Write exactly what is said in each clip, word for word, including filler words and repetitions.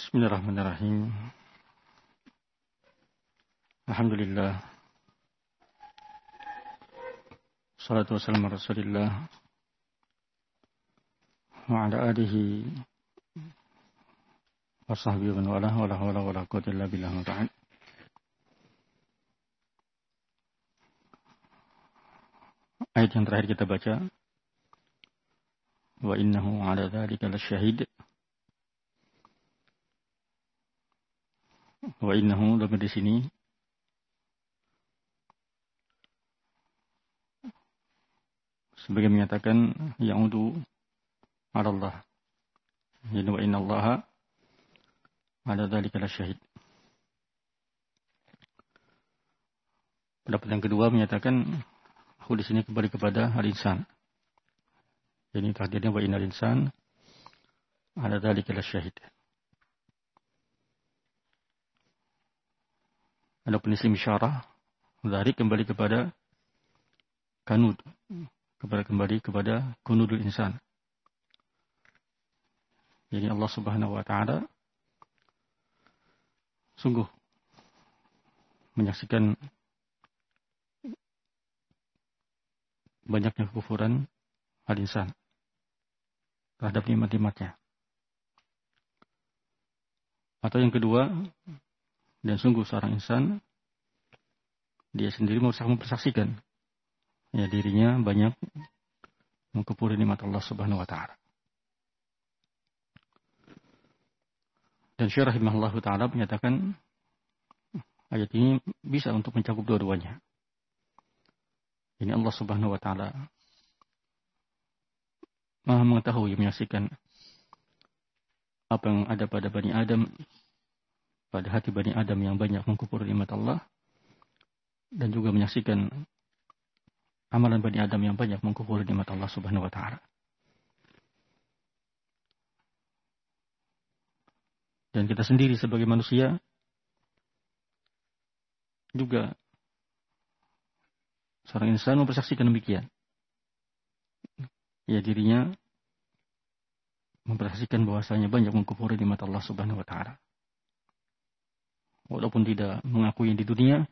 Bismillahirrahmanirrahim. Alhamdulillah. Salatu wassalamu ala Rasulillah wa ala alihi wa sahbihi wa wala wa la hawla wa la quwwata illa billah wa ta'ala. Ayat yang terakhir kita baca, wa innahu ala dzalika lasyahid. Wa innahu dalam di sini sebagai menyatakan ya'udu ala Allah. Jadi wa inna Allah ala dzalika lasyahid. Pendapat yang kedua menyatakan aku di sini kembali kepada al-insan. Jadi takdirnya wa innal insan ala dzalika lasyahid. Ada penislim syarah dari kembali kepada kanud, kepada kembali kepada kunudul insan. Jadi Allah Subhanahu wa taala sungguh menyaksikan banyaknya kekufuran al-insan terhadap nikmat-nikmatnya. Atau yang kedua, dan sungguh seorang insan dia sendiri mempersaksikan ya dirinya banyak mengkufuri nikmat Allah Subhanahu wa taala. Dan Syekh rahimahullahu taala menyatakan ayat ini bisa untuk mencakup dua-duanya. Ini Allah Subhanahu wa taala Maha mengetahui, menyaksikan apa yang ada pada Bani Adam, pada hati Bani Adam yang banyak mengkufuri nikmat Allah, dan juga menyaksikan amalan Bani Adam yang banyak mengkufuri nikmat Allah Subhanahu wa taala. Dan kita sendiri sebagai manusia juga seorang insan mempersaksikan demikian. Ya, dirinya mempersaksikan bahwasanya banyak mengkufuri nikmat Allah Subhanahu wa taala. Walaupun tidak mengakui di dunia,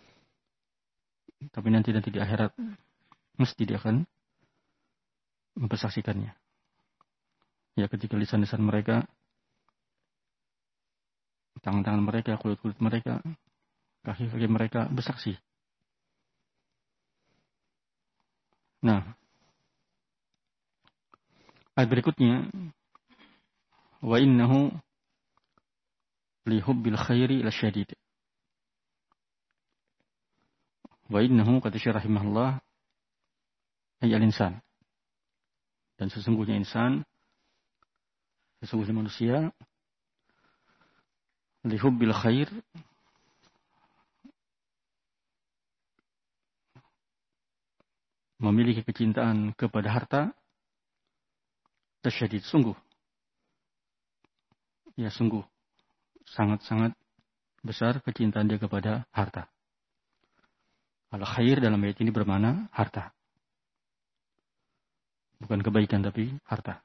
tapi nanti nanti di akhirat mesti dia akan mempersaksikannya. Ya, ketika lisan-lisan mereka, tangan-tangan mereka, kulit-kulit mereka, kaki-kaki mereka bersaksi. Nah, ayat berikutnya, wa innahu li hubbil khairi lasyadid. Wa innahu kata Syekh rahimahullah ay al-insan. Dan sesungguhnya insan, sesungguhnya manusia, li hubbil khair, memiliki kecintaan kepada harta, lasyadid, sungguh. Ya, sungguh sangat-sangat besar kecintaan dia kepada harta. Al-khair dalam ayat ini bermakna harta. Bukan kebaikan tapi harta.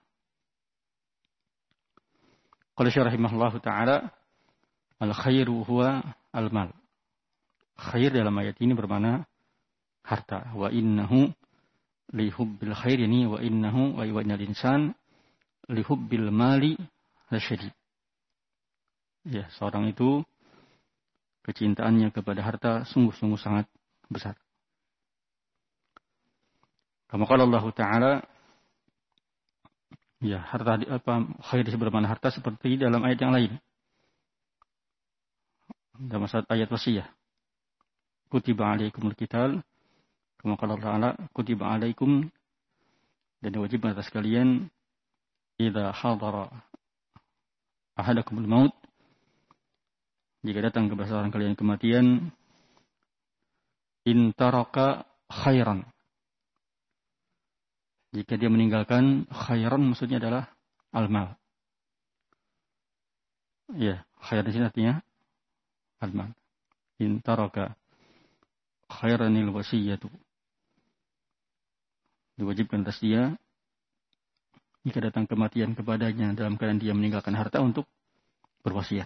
Qala Syekh rahimahullahu taala, al-khairu huwa al-mal. Khair dalam ayat ini bermakna harta. Wa innahu li hubbil khair, yani wa innahu wa innal insan li hubbil mali lasyadid. Ya, seorang itu kecintaannya kepada harta sungguh-sungguh sangat besar. Kama qala Allah Ta'ala, ya, harta apa khair bermakna harta seperti dalam ayat yang lain. Dalam ayat wasiyah. Kutiba alaikumul qital, kama qala Allah Ta'ala, kutiba alaikum, dan diwajibkan atas kalian idza hadara ahadakumul maut, jika datang kepada seorang kalian kematian, in taraka khairan, jika dia meninggalkan khairan, maksudnya adalah al-mal. Ya, khair di sini artinya al-mal. In taraka khairanil wasiyatu, diwajibkan atas dia jika datang kematian kepadanya dalam keadaan dia meninggalkan harta untuk berwasiat.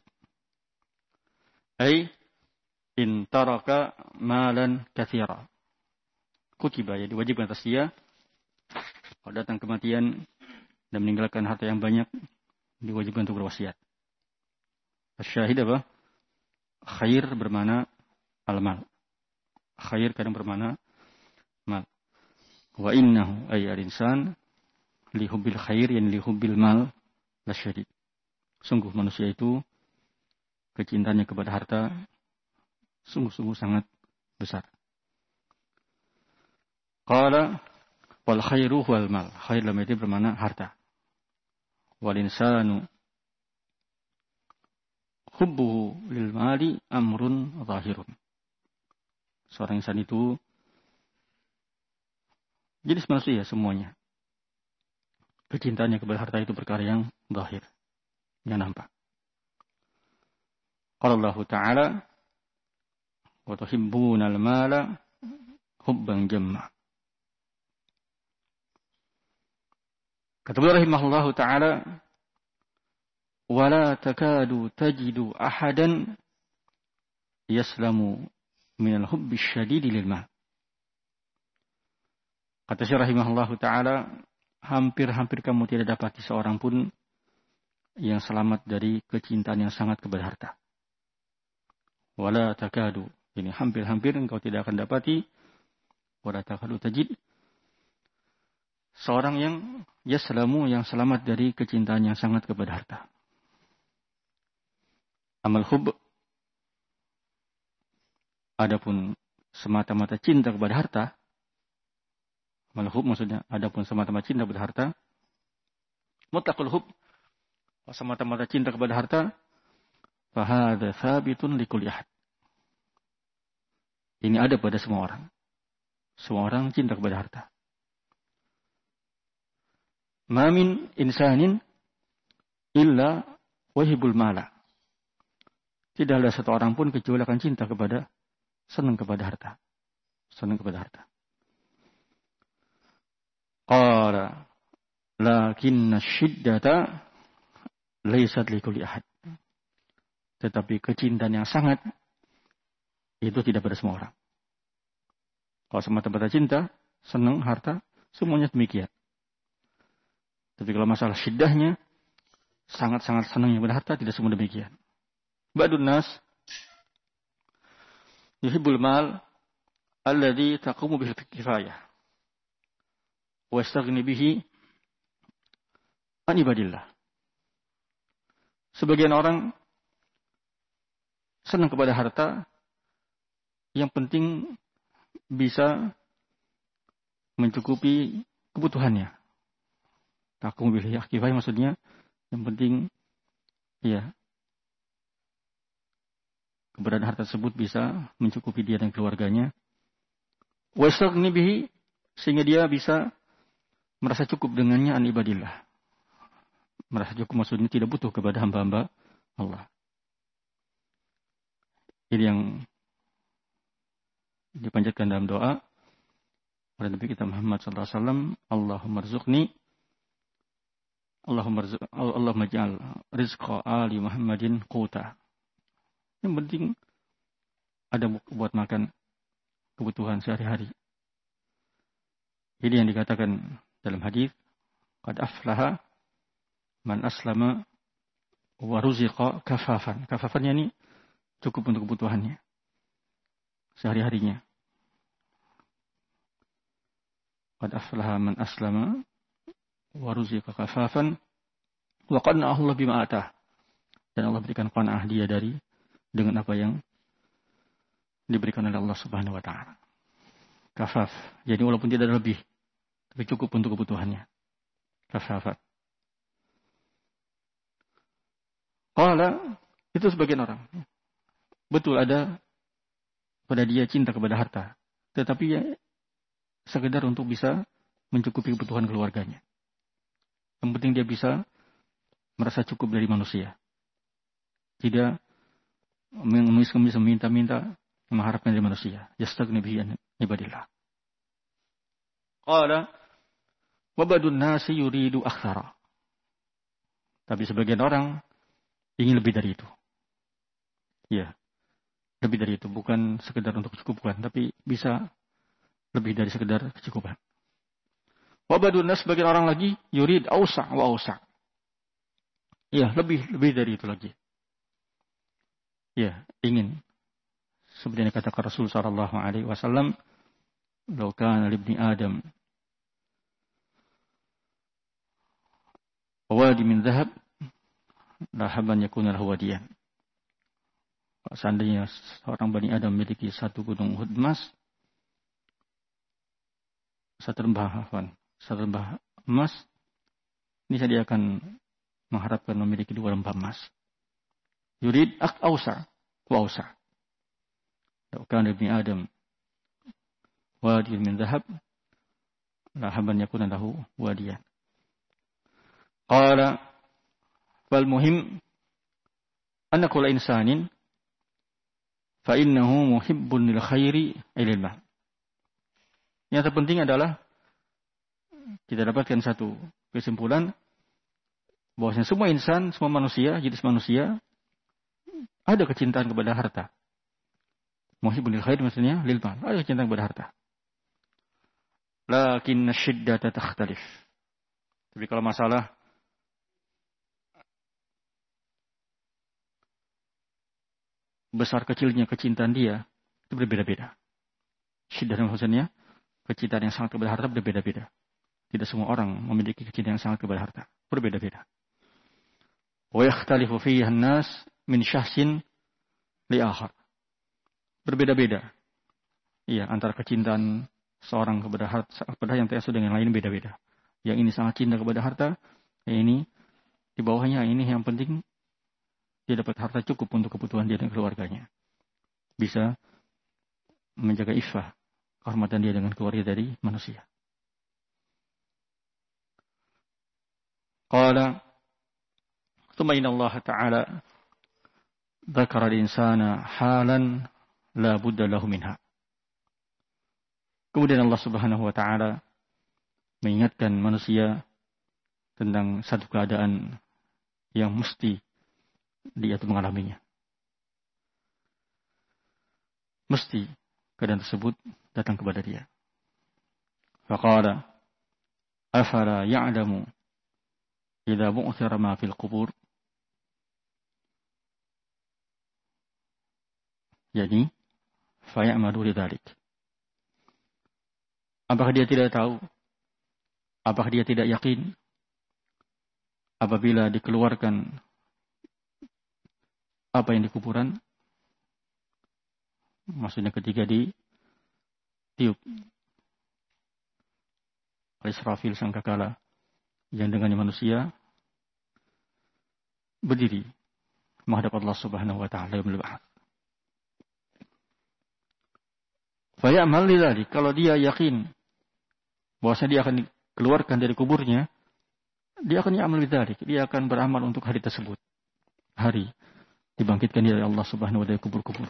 Ai in taraka malan katsira. Kutiba, ya diwajibkan atas dia kalau datang kematian dan meninggalkan harta yang banyak, diwajibkan untuk berwasiat. Asyahid apa? Khair bermana al-mal. Khair kadang bermana mal. Wa innahu ay al-insan li hubbil khair yan li hubbil mal lasyadid. Sungguh manusia itu kecintaannya kepada harta sungguh-sungguh sangat besar. Qala wal khairu wal mal. Khair dalam arti bermakna harta. Wal insanu hubbuhu lil mali amrun zahirun. Seorang insan itu jenis manusia semuanya. Kecintaannya kepada harta itu perkara yang zahir, yang nampak. Qala Allah Ta'ala wa tuhibbunal mala hubban jamma. Kata beliau rahimahullahu ta'ala, wala takadu tajidu ahadan yaslamu minal hubbi syadidi lil mal. Kata Syekh rahimahullahu ta'ala, hampir-hampir kamu tidak dapati seorang pun yang selamat dari kecintaan yang sangat kepada harta. Wala takadu, ini hampir-hampir engkau tidak akan dapati, wala takadu tajid, seorang yang yaslamu, yang selamat dari kecintaan yang sangat kepada harta. Amal hub, adapun semata-mata cinta kepada harta, amal hub maksudnya adapun semata-mata cinta kepada harta, mutlaqul hub, semata-mata cinta kepada harta, fahadha thabitun likulli ahad. Ini ada pada semua orang. Semua orang cinta kepada harta. Ma min insanin illa wahibul mala. Tidak ada satu orang pun kecuali akan cinta kepada, senang kepada harta. Senang kepada harta. Qala lakinna syiddata laysat likulli ahad. Tetapi kecintaan yang sangat itu tidak pada semua orang. Kalau semata-mata cinta, senang harta, semuanya demikian. Tapi kalau masalah syiddahnya, sangat-sangat senangnya pada harta, tidak semua demikian. Ba'dun nas yuhibbul mal alladhi taqumu bil kifayah wa yastaghni bihi an ibadillah. Sebagian orang senang kepada harta yang penting bisa mencukupi kebutuhannya. Takum bil kifayah maksudnya yang penting ya keberadaan harta tersebut bisa mencukupi dia dan keluarganya. Wa yastaghni bihi, sehingga dia bisa merasa cukup dengannya an ibadillah. Merasa cukup maksudnya tidak butuh kepada hamba-hamba Allah. Ini yang dipanjatkan dalam doa oleh Nabi kita Muhammad sallallahu alaihi wasallam, Allahumma rzuqni Allahumma rzuq Allahumma ij'al rizqa ali Muhammadin quta. Yang penting ada buat makan kebutuhan sehari-hari. Ini yang dikatakan dalam hadis, qad aflaha man aslama wa ruziqa kafafan. Kafafannya ini cukup untuk kebutuhannya sehari-harinya. Qad aflaha man aslama wa ruziqa kafafan wa qanna'ahu Allah bima atah. Dan Allah berikan qanaah dia dari dengan apa yang diberikan oleh Allah Subhanahu wa taala. Kafaf. Jadi walaupun tidak ada lebih, tapi cukup untuk kebutuhannya. Kafafat. Qala, itu sebagian orang. Betul ada pada dia cinta kepada harta, tetapi ya sekedar untuk bisa mencukupi kebutuhan keluarganya. Yang penting dia bisa merasa cukup dari manusia. Tidak mengemis-kemis, meminta-minta, mengharapkan dari manusia. Yastaghni bihi an ibadillah. Qala wa badun nasi yuridu aktsara. Tapi sebagian orang ingin lebih dari itu. Ya, lebih dari itu. Bukan sekedar untuk kecukupan, tapi bisa lebih dari sekedar kecukupan. Wabadun nas sebagian orang lagi yurid ausa' wa ausa'. Ya, lebih lebih dari itu lagi. Ya, ingin. Seperti yang katakan Rasul sallallahu alaihi wasallam, "Law kana li ibni Adam wadi min dhahab, la haban yakuna lahu wadiyan." Seandainya seorang Bani Adam memiliki satu gunung Uhud emas, satu lembah afwan, satu lembah emas, ini dia akan mengharapkan memiliki dua lembah emas. Yurid ak ausa wa ausa. Law kana ibni Adam wadi min dhahab, la haban yakuna lahu wadiyan. Qala fal muhim anna kulla insanin fa innahu muhibbun lil khairi ilal mal. Yang terpenting adalah kita dapatkan satu kesimpulan bahwasanya semua insan, semua manusia, jenis manusia ada kecintaan kepada harta. Muhibbun lil khair maksudnya lil mal, ada kecintaan kepada harta. Lakin asyiddata takhtalif. Tapi kalau masalah besar kecilnya kecintaan dia itu berbeda-beda. Syiddah maksudnya kecintaan yang sangat kepada harta berbeda-beda. Tidak semua orang memiliki kecintaan yang sangat kepada harta, berbeda-beda. Wa yakhtalifu fihi an-nas min syahsin li akhar. Berbeda-beda. Iya, antara kecintaan seorang kepada harta kepada yang terasa dengan lain beda-beda. Yang ini sangat cinta kepada harta, yang ini di bawahnya ini yang penting dia dapat harta cukup untuk kebutuhan dia dan keluarganya. Bisa menjaga iffah, kehormatan dia dengan keluarga dari manusia. Qala thumma inna Allah ta'ala dzakara al-insana halan la budda lahu minha. Kemudian Allah Subhanahu wa taala mengingatkan manusia tentang satu keadaan yang mesti dia itu mengalaminya. Mesti keadaan tersebut datang kepada dia. Faqala afala ya'lamu idza bu'thira ma fil qubur. Jadi fayamalu lidzalik. Apakah dia tidak tahu? Apakah dia tidak yakin apabila dikeluarkan apa yang di kuburan? Maksudnya ketika ditiup oleh Israfil sangkakala yang dengannya manusia berdiri menghadap Allah Subhanahu wa taala yaumul ba'ats. Fa ya'mal lidzalik, kalau dia yakin bahwasanya dia akan dikeluarkan dari kuburnya, dia akan ya'mal lidzalik, dia akan beramal untuk hari tersebut. Hari dibangkitkan dari Allah Subhanahu wa taala dari kubur-kubur.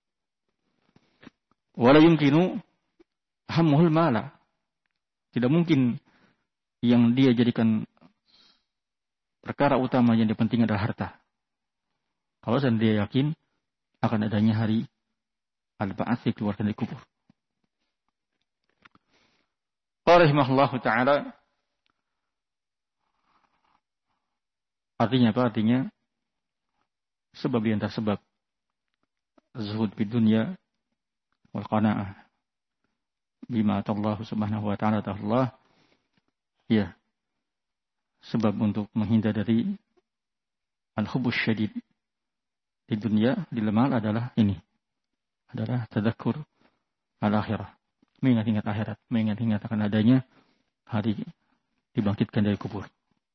Wala yumkinu hammuhul mala. Tidak mungkin yang dia jadikan perkara utama yang penting adalah harta. Kalau dia yakin akan adanya hari al-ba'ats dikeluarkan dari kubur. Qala rahimahullahu taala, artinya apa? Artinya sebab di antara sebab zuhud di dunia wal qanaah bima atallahu subhanahu wa ta'ala ta'ala, ya, sebab untuk menghindar dari al-hubus syadid di dunia, di lemal adalah ini, adalah tadzakur al-akhirah, mengingat-ingat akhirat, mengingat-ingat akan adanya hari dibangkitkan dari kubur.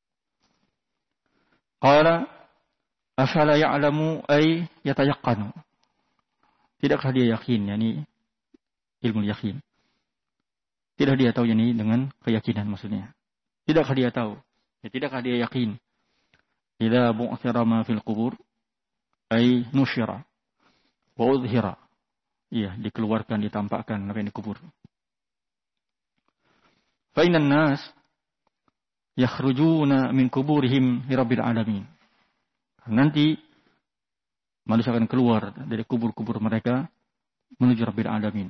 Qala afala ya'lamu ay yatayaqqanu. Tidakkah dia yakin, yakni ilmu yakin. Tidak dia tahu ini dengan keyakinan maksudnya. Tidakkah dia tahu? Ya, tidakkah dia yakin? Idza bu'thira ma fil qubur ay nusyira wa udhira. Iya, dikeluarkan, ditampakkan apa yang dikubur. Fa innan nas yakhrujuna min kuburihim li rabbil alamin. Nanti manusia akan keluar dari kubur-kubur mereka menuju Rabbil Alamin.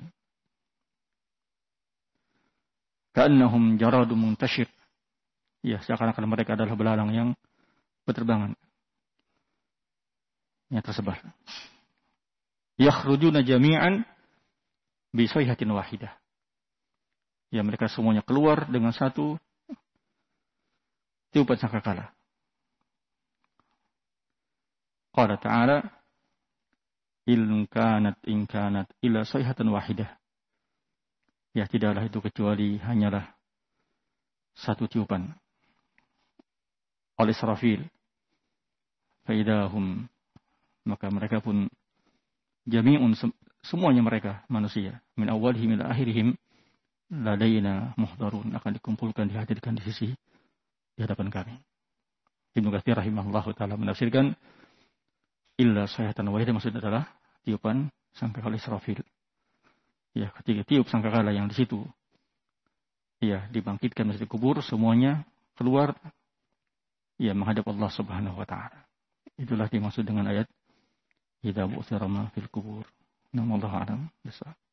Ka'annahum jaradun muntashir. Ya, seakan-akan mereka adalah belalang yang berterbangan, yang tersebar. Yakhrujuna jami'an bi sayhatin wahidah. Ya, mereka semuanya keluar dengan satu tiupan sangkakala. Qala ta'ala, in kanat in kanat illa sayhatan wahidah. Ya, tidaklah itu kecuali hanyalah satu tiupan oleh Israfil. Faidahum, maka mereka pun jami'un, semuanya mereka manusia, min awalihim ila akhirihim ladaina muhdarun, akan dikumpulkan, dihadirkan di sisi di hadapan kami. Ibnu Katsir rahimahullahu taala menafsirkan illa sayhatan wahidah, maksudnya adalah tiupan sangkakala Israfil. Ya, ketika tiup sangkakala yang di situ, ya, dibangkitkan dari kubur, semuanya keluar, ya, menghadap Allah Subhanahu wa taala. Itulah dimaksud dengan ayat idza bu'thira ma fil kubur. Namallahu a'lam.